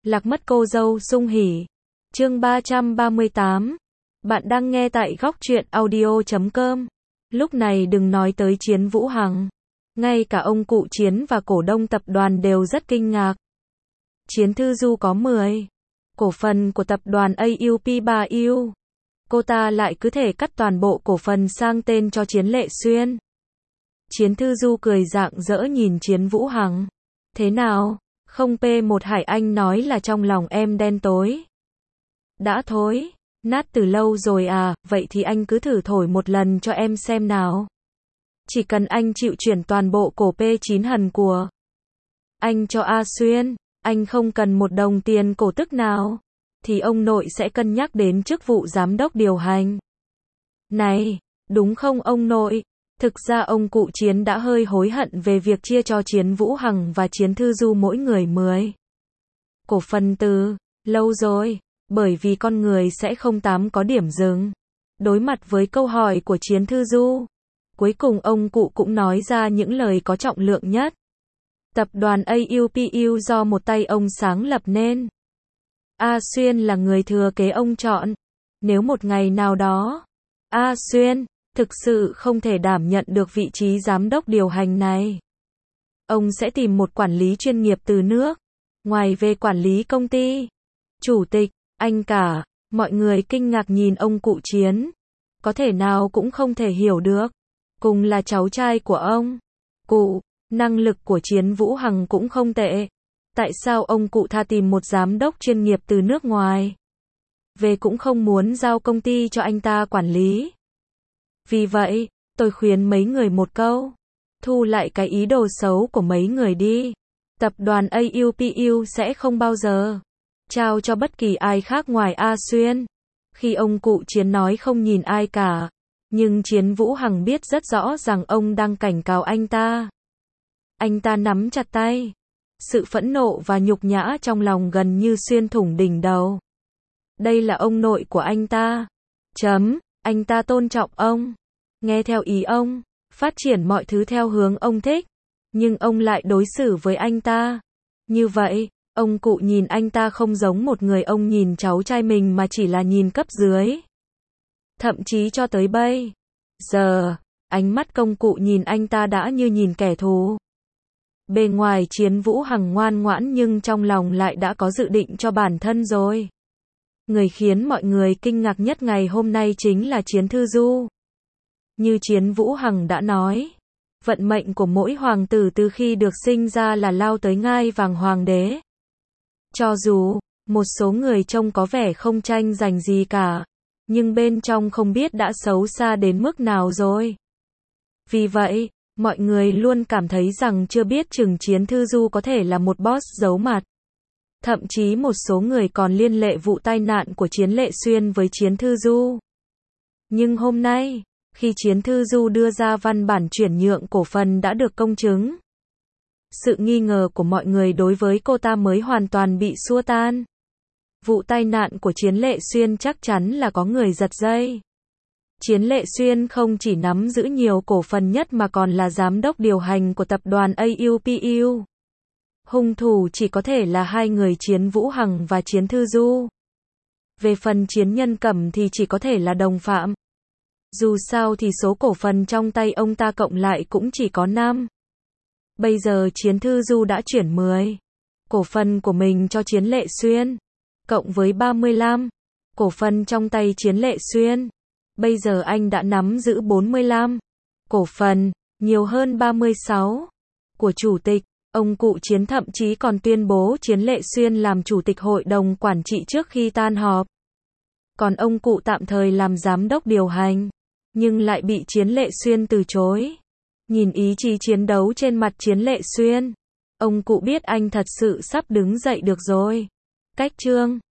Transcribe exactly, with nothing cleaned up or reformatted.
Lạc mất cô dâu sung hỉ. Chương ba trăm ba mươi tám. Bạn đang nghe tại góc truyện audio chấm com. Lúc này đừng nói tới Chiến Vũ Hằng. Ngay cả ông cụ Chiến và cổ đông tập đoàn đều rất kinh ngạc. Chiến Thư Du có mười cổ phần của tập đoàn a u pê ba U. Cô ta lại cứ thể cắt toàn bộ cổ phần sang tên cho Chiến Lệ Xuyên. Chiến Thư Du cười rạng rỡ nhìn Chiến Vũ Hằng. Thế nào? Không pê một Hải Anh nói là trong lòng em đen tối. Đã thối, nát từ lâu rồi à, vậy thì anh cứ thử thổi một lần cho em xem nào. Chỉ cần anh chịu chuyển toàn bộ cổ pê chín Hần của anh cho A Xuyên, anh không cần một đồng tiền cổ tức nào, thì ông nội sẽ cân nhắc đến chức vụ giám đốc điều hành. Này, đúng không ông nội? Thực ra ông cụ Chiến đã hơi hối hận về việc chia cho Chiến Vũ Hằng và Chiến Thư Du mỗi người mười cổ phần từ lâu rồi, bởi vì con người sẽ không tám có điểm dừng. Đối mặt với câu hỏi của Chiến Thư Du, cuối cùng ông cụ cũng nói ra những lời có trọng lượng nhất. Tập đoàn a u pê u do một tay ông sáng lập nên. A Xuyên là người thừa kế ông chọn. Nếu một ngày nào đó, A Xuyên thực sự không thể đảm nhận được vị trí giám đốc điều hành này, ông sẽ tìm một quản lý chuyên nghiệp từ nước ngoài về quản lý công ty. Chủ tịch, anh cả, mọi người kinh ngạc nhìn ông cụ Chiến. Có thể nào cũng không thể hiểu được. Cùng là cháu trai của ông cụ, năng lực của Chiến Vũ Hằng cũng không tệ. Tại sao ông cụ tha tìm một giám đốc chuyên nghiệp từ nước ngoài về cũng không muốn giao công ty cho anh ta quản lý? Vì vậy, tôi khuyên mấy người một câu. Thu lại cái ý đồ xấu của mấy người đi. Tập đoàn a u pê u sẽ không bao giờ trao cho bất kỳ ai khác ngoài A Xuyên. Khi ông cụ Chiến nói không nhìn ai cả, nhưng Chiến Vũ Hằng biết rất rõ rằng ông đang cảnh cáo anh ta. Anh ta nắm chặt tay. Sự phẫn nộ và nhục nhã trong lòng gần như xuyên thủng đỉnh đầu. Đây là ông nội của anh ta. Chấm, anh ta tôn trọng ông, nghe theo ý ông, phát triển mọi thứ theo hướng ông thích. Nhưng ông lại đối xử với anh ta như vậy. Ông cụ nhìn anh ta không giống một người ông nhìn cháu trai mình mà chỉ là nhìn cấp dưới. Thậm chí cho tới bây giờ, ánh mắt công cụ nhìn anh ta đã như nhìn kẻ thù. Bề ngoài Chiến Vũ Hằng ngoan ngoãn nhưng trong lòng lại đã có dự định cho bản thân rồi. Người khiến mọi người kinh ngạc nhất ngày hôm nay chính là Chiến Thư Du. Như Chiến Vũ Hằng đã nói, vận mệnh của mỗi hoàng tử từ khi được sinh ra là lao tới ngai vàng hoàng đế. Cho dù một số người trông có vẻ không tranh giành gì cả, nhưng bên trong không biết đã xấu xa đến mức nào rồi. Vì vậy, mọi người luôn cảm thấy rằng chưa biết chừng Chiến Thư Du có thể là một boss giấu mặt. Thậm chí một số người còn liên lệ vụ tai nạn của Chiến Lệ Xuyên với Chiến Thư Du. Nhưng hôm nay, khi Chiến Thư Du đưa ra văn bản chuyển nhượng cổ phần đã được công chứng, sự nghi ngờ của mọi người đối với cô ta mới hoàn toàn bị xua tan. Vụ tai nạn của Chiến Lệ Xuyên chắc chắn là có người giật dây. Chiến Lệ Xuyên không chỉ nắm giữ nhiều cổ phần nhất mà còn là giám đốc điều hành của tập đoàn a u pê u. Hung thủ chỉ có thể là hai người Chiến Vũ Hằng và Chiến Thư Du. Về phần Chiến Nhân Cẩm thì chỉ có thể là đồng phạm. Dù sao thì số cổ phần trong tay ông ta cộng lại cũng chỉ có năm. Bây giờ Chiến Thư Du đã chuyển mười cổ phần của mình cho Chiến Lệ Xuyên, cộng với ba mươi lăm cổ phần trong tay Chiến Lệ Xuyên. Bây giờ anh đã nắm giữ bốn mươi lăm cổ phần, nhiều hơn ba mươi sáu của chủ tịch. Ông cụ Chiến thậm chí còn tuyên bố Chiến Lệ Xuyên làm chủ tịch hội đồng quản trị trước khi tan họp. Còn ông cụ tạm thời làm giám đốc điều hành, nhưng lại bị Chiến Lệ Xuyên từ chối. Nhìn ý chí chiến đấu trên mặt Chiến Lệ Xuyên, ông cụ biết anh thật sự sắp đứng dậy được rồi. Cách chương